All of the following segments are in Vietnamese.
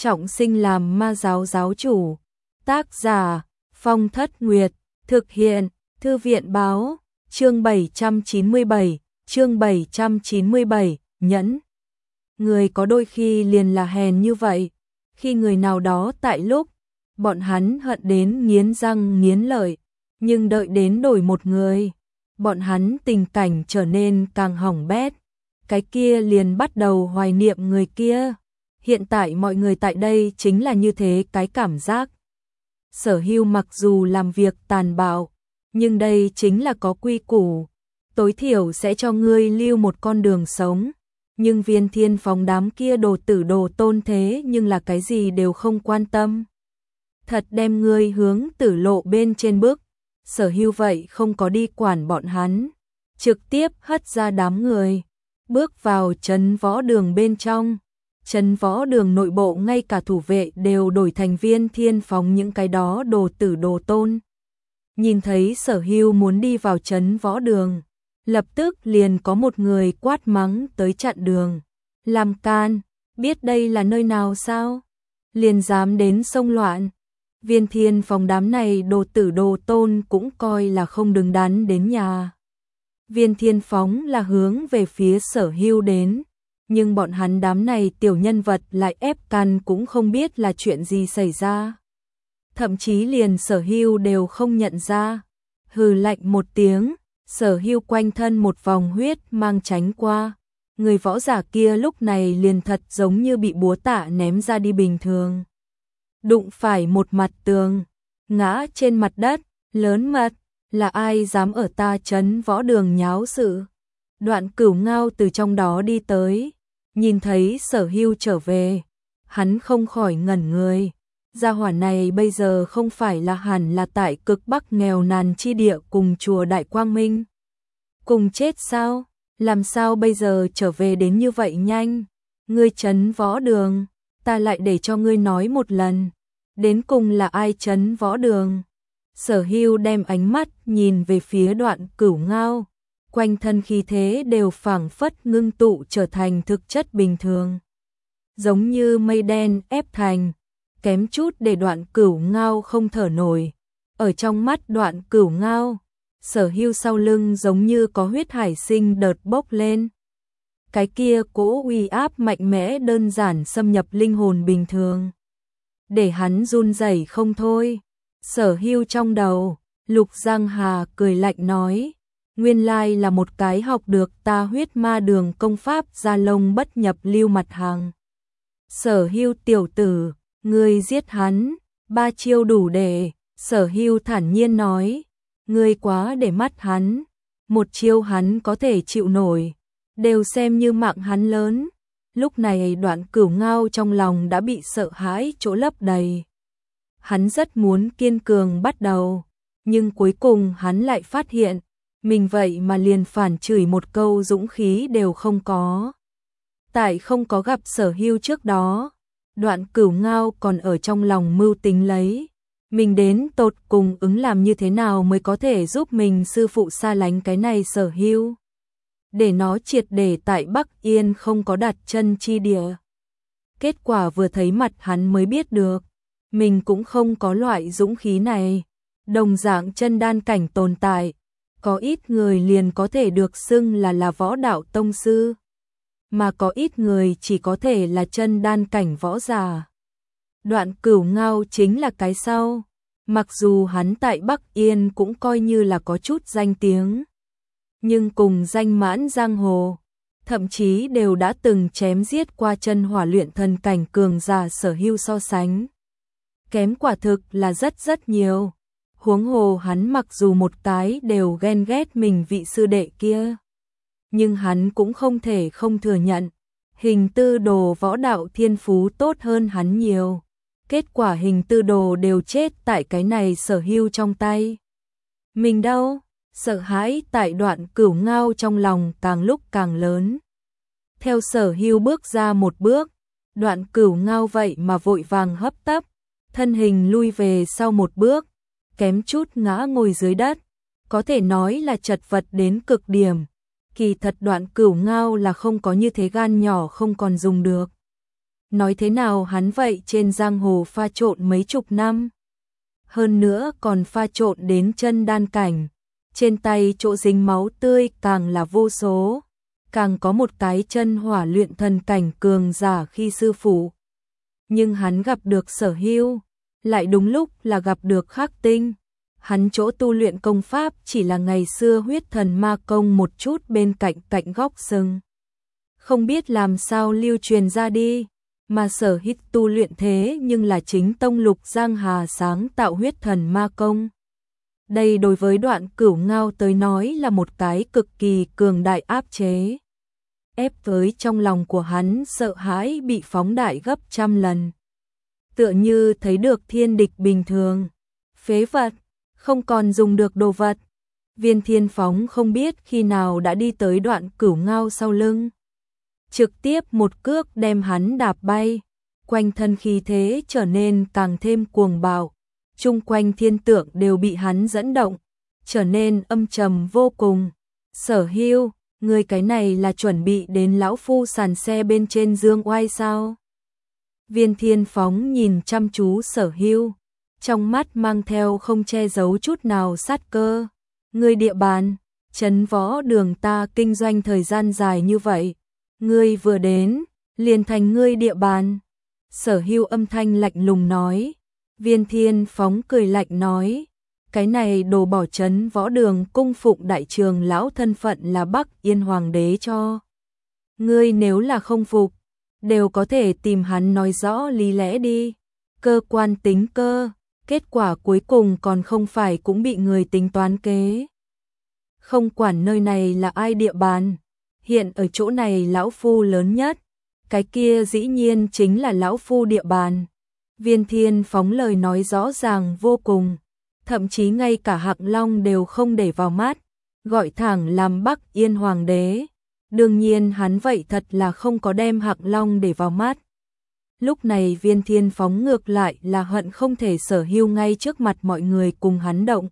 trọng sinh làm ma giáo giáo chủ. Tác giả Phong Thất Nguyệt. Thực hiện Thư viện báo. Chương 797. Chương 797. Nhẫn. Người có đôi khi liền là hèn như vậy. Khi người nào đó tại lúc bọn hắn hận đến nghiến răng nghiến lợi, nhưng đợi đến đổi một người, bọn hắn tình cảnh trở nên càng hỏng bét, cái kia liền bắt đầu hoài niệm người kia. Hiện tại mọi người tại đây chính là như thế cái cảm giác. Sở Hưu mặc dù làm việc tàn bạo, nhưng đây chính là có quy củ, tối thiểu sẽ cho ngươi lưu một con đường sống. Nhưng Viên Thiên Phóng đám kia đồ tử đồ tôn thế nhưng là cái gì đều không quan tâm. Thật đem ngươi hướng tử lộ bên trên bước. Sở Hưu vậy không có đi quản bọn hắn, trực tiếp hất ra đám người, bước vào trấn võ đường bên trong. Trấn võ đường nội bộ ngay cả thủ vệ đều đổi thành Viên Thiên Phóng những cái đó đồ tử đồ tôn. Nhìn thấy Sở Hưu muốn đi vào trấn võ đường, lập tức liền có một người quát mắng tới chặn đường. Làm can, biết đây là nơi nào sao? Liền dám đến xông loạn. Viên Thiên Phóng đám này đồ tử đồ tôn cũng coi là không đứng đắn đến nhà. Viên Thiên Phóng là hướng về phía Sở Hưu đến, nhưng bọn hắn đám này tiểu nhân vật lại ép can cũng không biết là chuyện gì xảy ra. Thậm chí liền Sở Hưu đều không nhận ra. Hừ lạnh một tiếng, Sở Hưu quanh thân một vòng huyết mang tránh qua. Người võ giả kia lúc này liền thật giống như bị búa tạ ném ra đi bình thường. Đụng phải một mặt tường, ngã trên mặt đất, lớn mật, là ai dám ở ta trấn võ đường nháo sự. Đoạn Cửu Ngao từ trong đó đi tới, nhìn thấy Sở Hưu trở về, hắn không khỏi ngẩn người. Gia hỏa này bây giờ không phải là hẳn là tại cực bắc nghèo nàn chi địa cùng chùa Đại Quang Minh cùng chết sao? Làm sao bây giờ trở về đến như vậy nhanh? Ngươi trấn võ đường, ta lại để cho ngươi nói một lần, đến cùng là ai trấn võ đường? Sở Hưu đem ánh mắt nhìn về phía Đoạn Cửu Ngao, quanh thân khí thế đều phảng phất ngưng tụ trở thành thực chất bình thường, giống như mây đen ép thành, kém chút để Đoạn Cửu Ngao không thở nổi. Ở trong mắt Đoạn Cửu Ngao, Sở Hưu sau lưng giống như có huyết hải sinh đợt bốc lên. Cái kia cỗ uy áp mạnh mẽ đơn giản xâm nhập linh hồn bình thường, để hắn run rẩy không thôi. Sở Hưu trong đầu, Lục Giang Hà cười lạnh nói, nguyên lai là một cái học được ta huyết ma đường công pháp gia lông bất nhập lưu mặt hàng. Sở Hưu tiểu tử, ngươi giết hắn, 3 chiêu đủ để. Sở Hưu thản nhiên nói, ngươi quá để mắt hắn, 1 chiêu hắn có thể chịu nổi, đều xem như mạng hắn lớn. Lúc này Đoạn Cửu Ngao trong lòng đã bị sợ hãi chỗ lấp đầy. Hắn rất muốn kiên cường bắt đầu, nhưng cuối cùng hắn lại phát hiện, mình vậy mà liền phản chửi một câu dũng khí đều không có. Tại không có gặp Sở Hưu trước đó, Đoạn Cửu Ngao còn ở trong lòng mưu tính lấy, mình đến tột cùng ứng làm như thế nào mới có thể giúp mình sư phụ xa lánh cái này Sở Hưu, để nó triệt để tại Bắc Yên không có đặt chân chi địa. Kết quả vừa thấy mặt hắn mới biết được, mình cũng không có loại dũng khí này. Đồng dạng chân đan cảnh tồn tại, có ít người liền có thể được xưng là võ đạo tông sư, mà có ít người chỉ có thể là chân đan cảnh võ giả. Đoạn Cửu Ngao chính là cái sau, mặc dù hắn tại Bắc Yên cũng coi như là có chút danh tiếng, nhưng cùng danh mãn giang hồ, thậm chí đều đã từng chém giết qua chân hỏa luyện thần cảnh cường giả Sở Hưu so sánh, kém quả thực là rất nhiều. Huống hồ hắn mặc dù một cái đều ghen ghét mình vị sư đệ kia, nhưng hắn cũng không thể không thừa nhận, Hình Tư Đồ võ đạo thiên phú tốt hơn hắn nhiều. Kết quả Hình Tư Đồ đều chết tại cái này Sở Hưu trong tay. Mình đâu? Sợ hãi tại Đoạn Cửu Ngao trong lòng càng lúc càng lớn. Theo Sở Hưu bước ra một bước, Đoạn Cửu Ngao vậy mà vội vàng hấp tấp, thân hình lui về sau một bước, kém chút ngã ngồi dưới đất, có thể nói là chật vật đến cực điểm. Kỳ thật Đoạn Cửu Ngao là không có như thế gan nhỏ không còn dùng được. nói thế nào hắn vậy trên giang hồ pha trộn mấy chục năm. Hơn nữa còn pha trộn đến chân đan cảnh, trên tay chỗ dính máu tươi càng là vô số, càng có một cái chân hỏa luyện thần cảnh cường giả khi sư phụ. Nhưng hắn gặp được Sở Hưu, lại đúng lúc là gặp được Khắc Tinh. Hắn chỗ tu luyện công pháp chỉ là ngày xưa huyết thần ma công một chút bên cạnh cạnh góc sừng. Không biết làm sao lưu truyền ra đi, mà Sở Hít tu luyện thế nhưng là chính tông Lục Giang Hà sáng tạo huyết thần ma công. Đây đối với Đoạn Cửu Ngao tới nói là một cái cực kỳ cường đại áp chế. Ép tới trong lòng của hắn sợ hãi bị phóng đại gấp trăm lần. Tựa như thấy được thiên địch bình thường. Phế vật, không còn dùng được đồ vật. Viên Thiên Phóng không biết khi nào đã đi tới Đoạn Cửu Ngao sau lưng. Trực tiếp một cước đem hắn đạp bay. Quanh thân khí thế trở nên càng thêm cuồng bạo. Chung quanh thiên tượng đều bị hắn dẫn động, trở nên âm trầm vô cùng. Sở Hưu, người cái này là chuẩn bị đến lão phu sàn xe bên trên dương oai sao? Viên Thiên Phóng nhìn chăm chú Sở Hưu, trong mắt mang theo không che giấu chút nào sát cơ. Ngươi địa bàn, trấn võ đường ta kinh doanh thời gian dài như vậy, ngươi vừa đến, liền thành ngươi địa bàn. Sở Hưu âm thanh lạnh lùng nói. Viên Thiên Phóng cười lạnh nói, cái này đồ bỏ trấn võ đường cung phụng đại trường lão thân phận là Bắc Yên Hoàng đế cho. Ngươi nếu là không phục, đều có thể tìm hắn nói rõ lý lẽ đi. Cơ quan tính cơ, kết quả cuối cùng còn không phải cũng bị người tính toán kế. Không quản nơi này là ai địa bàn, hiện ở chỗ này lão phu lớn nhất, cái kia dĩ nhiên chính là lão phu địa bàn. Viên Thiên Phóng lời nói rõ ràng vô cùng, thậm chí ngay cả Hạc Long đều không để vào mắt, gọi thẳng làm Bắc Yên Hoàng đế. Đương nhiên hắn vậy thật là không có đem Hạc Long để vào mắt. Lúc này Viên Thiên Phóng ngược lại là hận không thể Sở Hưu ngay trước mặt mọi người cùng hắn động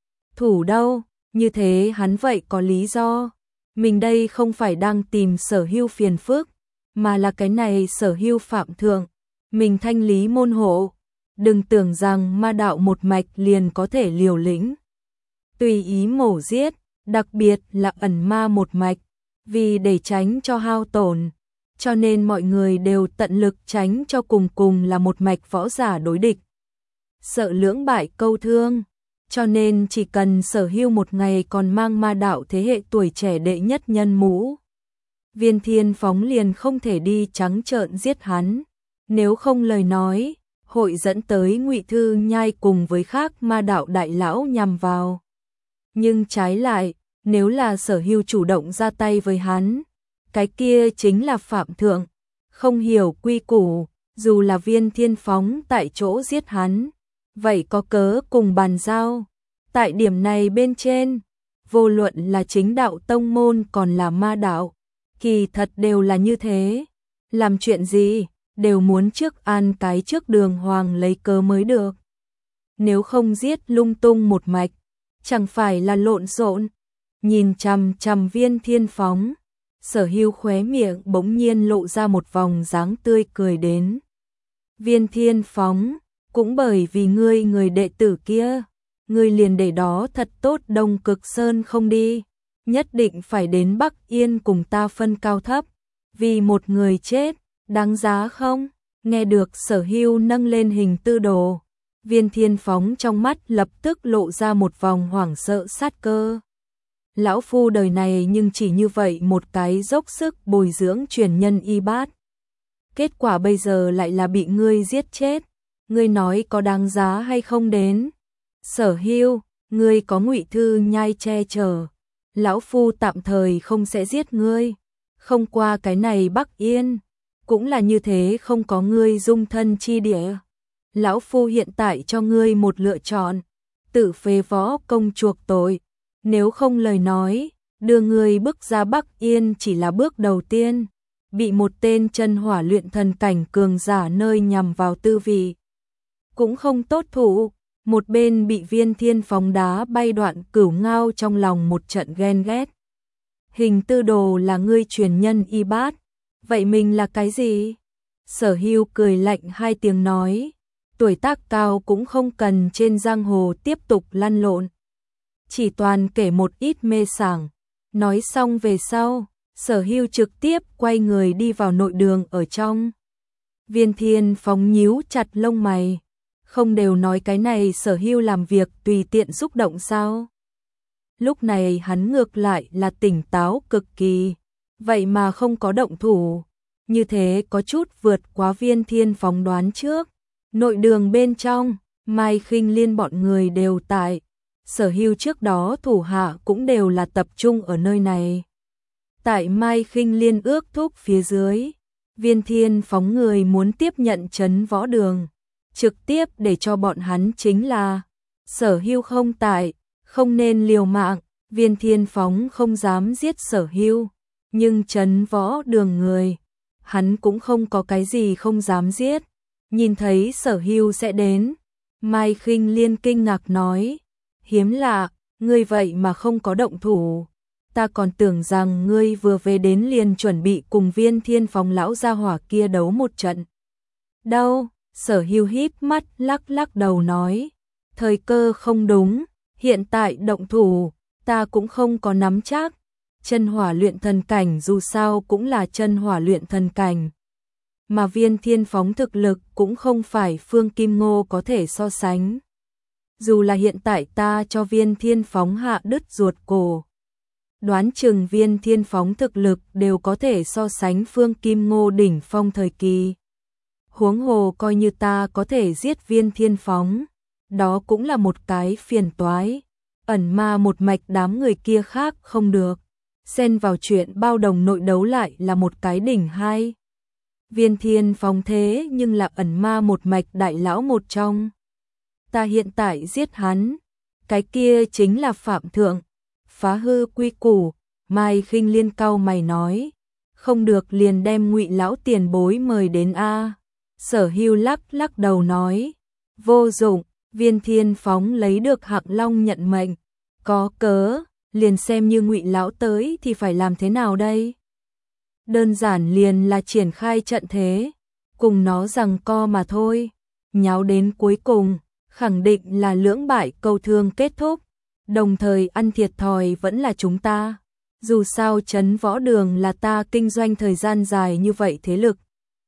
thủ đâu, như thế hắn vậy có lý do. Mình đây không phải đang tìm Sở Hưu phiền phức, mà là cái này Sở Hưu phạm thượng. Mình thanh lý môn hộ, đừng tưởng rằng ma đạo một mạch liền có thể liều lĩnh. Tùy ý mổ giết, đặc biệt là ẩn ma một mạch, vì để tránh cho hao tổn, cho nên mọi người đều tận lực tránh cho cùng là một mạch võ giả đối địch. Sợ lưỡng bại câu thương, cho nên chỉ cần Sở Hưu một ngày còn mang ma đạo thế hệ tuổi trẻ đệ nhất nhân mũ, Viên Thiên Phóng liền không thể đi trắng trợn giết hắn. Nếu không lời nói, hội dẫn tới Ngụy Thư Nhai cùng với khác ma đạo đại lão nhằm vào. Nhưng trái lại, nếu là Sở Hưu chủ động ra tay với hắn, cái kia chính là phạm thượng, không hiểu quy củ, dù là Viên Thiên Phóng tại chỗ giết hắn, vậy có cớ cùng bàn giao. Tại điểm này bên trên, vô luận là chính đạo tông môn còn là ma đạo, kỳ thật đều là như thế. Làm chuyện gì đều muốn trước an cái trước đường hoàng lấy cớ mới được. Nếu không giết lung tung một mạch, chẳng phải là lộn xộn. Nhìn chằm chằm Viên Thiên Phóng, Sở Hưu khóe miệng bỗng nhiên lộ ra một vòng dáng tươi cười đến. Viên Thiên Phóng, cũng bởi vì ngươi người đệ tử kia, ngươi liền để đó thật tốt Đông Cực Sơn không đi, nhất định phải đến Bắc Yên cùng ta phân cao thấp, vì một người chết, đáng giá không? Nghe được Sở Hưu nâng lên hình tư đồ, Viên Thiên Phóng trong mắt lập tức lộ ra một vòng hoảng sợ sát cơ. Lão phu đời này nhưng chỉ như vậy một cái dốc sức bồi dưỡng truyền nhân y bát. Kết quả bây giờ lại là bị ngươi giết chết, ngươi nói có đáng giá hay không đến? Sở Hưu, ngươi có Ngụy Thư Nhai che chở, lão phu tạm thời không sẽ giết ngươi, không qua cái này Bắc Yên, cũng là như thế không có ngươi dung thân chi địa. Lão phu hiện tại cho ngươi một lựa chọn, tự phế võ công chuộc tội, nếu không lời nói, đưa ngươi bước ra Bắc Yên chỉ là bước đầu tiên, bị một tên chân hỏa luyện thần cảnh cường giả nơi nhằm vào tư vị. Cũng không tốt thủ, một bên bị Viên Thiên Phóng đá bay Đoạn Cửu Ngao trong lòng một trận ghen ghét. Hình tư đồ là ngươi truyền nhân y bát, vậy mình là cái gì? Sở Hưu cười lạnh hai tiếng nói, tuổi tác cao cũng không cần trên giang hồ tiếp tục lăn lộn. Chỉ toàn kể một ít mê sảng. Nói xong về sau, Sở Hưu trực tiếp quay người đi vào nội đường ở trong. Viên Thiên Phóng nhíu chặt lông mày. Không đều nói cái này Sở Hưu làm việc tùy tiện xúc động sao? Lúc này hắn ngược lại là tỉnh táo cực kỳ. Vậy mà không có động thủ. Như thế có chút vượt quá Viên Thiên Phóng đoán trước. Nội đường bên trong, Mai Khinh Liên bọn người đều tại. Sở Hưu trước đó thủ hạ cũng đều là tập trung ở nơi này. Tại Mai Khinh Liên ước thúc phía dưới, Viên Thiên Phóng người muốn tiếp nhận trấn võ đường. Trực tiếp để cho bọn hắn chính là Sở Hưu không tại, không nên liều mạng. Viên Thiên Phóng không dám giết Sở Hưu, nhưng trấn võ đường người, hắn cũng không có cái gì không dám giết. Nhìn thấy Sở Hưu sẽ đến, Mai Khinh Liên kinh ngạc nói, hiếm lạ, ngươi vậy mà không có động thủ. Ta còn tưởng rằng ngươi vừa về đến liền chuẩn bị cùng Viên Thiên Phóng lão gia hỏa kia đấu một trận. Đâu? Sở Hưu híp mắt lắc lắc đầu nói, thời cơ không đúng, hiện tại động thủ, ta cũng không có nắm chắc. Chân hỏa luyện thần cảnh dù sao cũng là chân hỏa luyện thần cảnh. Mà Viên Thiên Phóng thực lực cũng không phải Phương Kim Ngô có thể so sánh. Dù là hiện tại ta cho Viên Thiên Phóng hạ đứt ruột cổ, đoán chừng Viên Thiên Phóng thực lực đều có thể so sánh Phương Kim Ngô đỉnh phong thời kỳ. Huống hồ coi như ta có thể giết Viên Thiên Phóng, đó cũng là một cái phiền toái. Ẩn ma một mạch đám người kia khác không được. Xen vào chuyện bao đồng nội đấu lại là một cái đỉnh hai. Viên Thiên Phóng thế nhưng là ẩn ma một mạch đại lão một trong. Ta hiện tại giết hắn, cái kia chính là phạm thượng, phá hư quy củ. Mai Khinh Liên cau mày nói, không được liền đem Ngụy lão tiền bối mời đến a. Sở Hưu lắc lắc đầu nói, vô dụng. Viên Thiên Phóng lấy được Hạng Long nhận mệnh, có cớ, liền xem như Ngụy lão tới thì phải làm thế nào đây? Đơn giản liền là triển khai trận thế, cùng nó giằng co mà thôi. Nháo đến cuối cùng, khẳng định là lưỡng bại câu thương kết thúc, đồng thời ăn thiệt thòi vẫn là chúng ta. Dù sao trấn võ đường là ta kinh doanh thời gian dài như vậy thế lực.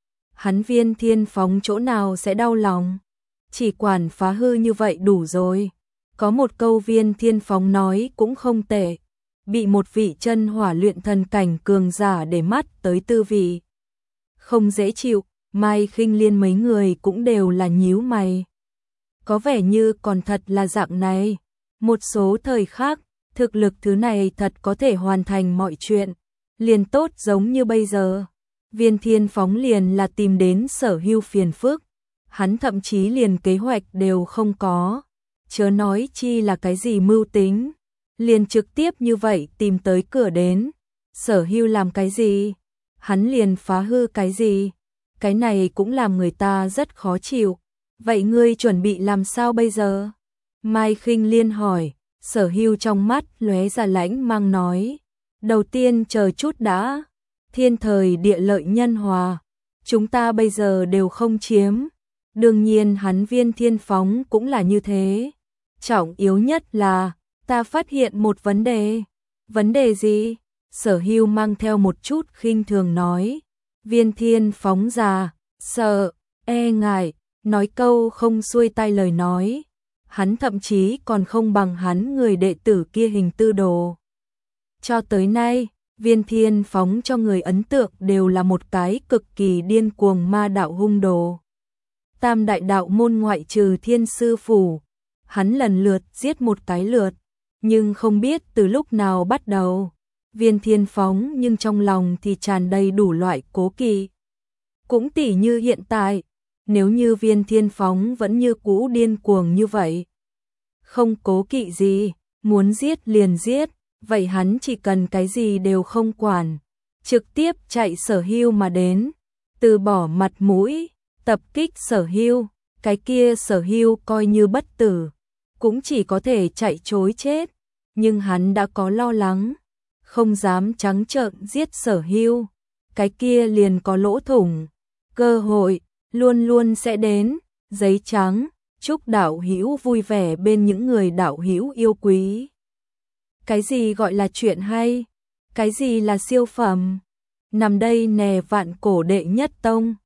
Hắn Viên Thiên Phóng chỗ nào sẽ đau lòng, chỉ quản phá hư như vậy đủ rồi. Có một câu Viên Thiên Phóng nói cũng không tệ, bị một vị chân hỏa luyện thần cảnh cường giả để mắt tới tư vị. Không dễ chịu, Mai Khinh Liên mấy người cũng đều là nhíu mày. Có vẻ như còn thật là dạng này, một số thời khác, thực lực thứ này thật có thể hoàn thành mọi chuyện, liền tốt giống như bây giờ. Viên Thiên Phóng liền là tìm đến Sở Hưu phiền phức, hắn thậm chí liền kế hoạch đều không có, chớ nói chi là cái gì mưu tính, liền trực tiếp như vậy tìm tới cửa đến. Sở Hưu làm cái gì, hắn liền phá hư cái gì, cái này cũng làm người ta rất khó chịu. Vậy ngươi chuẩn bị làm sao bây giờ? Mai Khinh Liên hỏi. Sở Hưu trong mắt lóe ra lãnh mang nói, đầu tiên chờ chút đã, thiên thời địa lợi nhân hòa, chúng ta bây giờ đều không chiếm. Đương nhiên hắn Viên Thiên Phóng cũng là như thế. Trọng yếu nhất là, ta phát hiện một vấn đề. Vấn đề gì? Sở Hưu mang theo một chút khinh thường nói. Viên Thiên Phóng già, sợ, e ngại, nói câu không xuôi tai lời nói. Hắn thậm chí còn không bằng hắn người đệ tử kia hình tư đồ. Cho tới nay, Viên Thiên Phóng cho người ấn tượng đều là một cái cực kỳ điên cuồng ma đạo hung đồ. Tam đại đạo môn ngoại trừ Thiên Sư Phủ, hắn lần lượt giết một cái lượt, nhưng không biết từ lúc nào bắt đầu, Viên Thiên Phóng nhưng trong lòng thì tràn đầy đủ loại cố kỵ. Cũng tỉ như hiện tại, nếu như Viên Thiên Phóng vẫn như cũ điên cuồng như vậy, không cố kỵ gì, muốn giết liền giết, vậy hắn chỉ cần cái gì đều không quản, trực tiếp chạy Sở Hưu mà đến, từ bỏ mặt mũi, tập kích Sở Hưu, cái kia Sở Hưu coi như bất tử, cũng chỉ có thể chạy trối chết, nhưng hắn đã có lo lắng, không dám trắng trợn giết Sở Hưu, cái kia liền có lỗ thủng. cơ hội luôn luôn sẽ đến. Giấy trắng, chúc đạo hữu vui vẻ bên những người đạo hữu yêu quý. Cái gì gọi là chuyện hay? Cái gì là siêu phẩm? Nằm đây nè vạn cổ đệ nhất tông.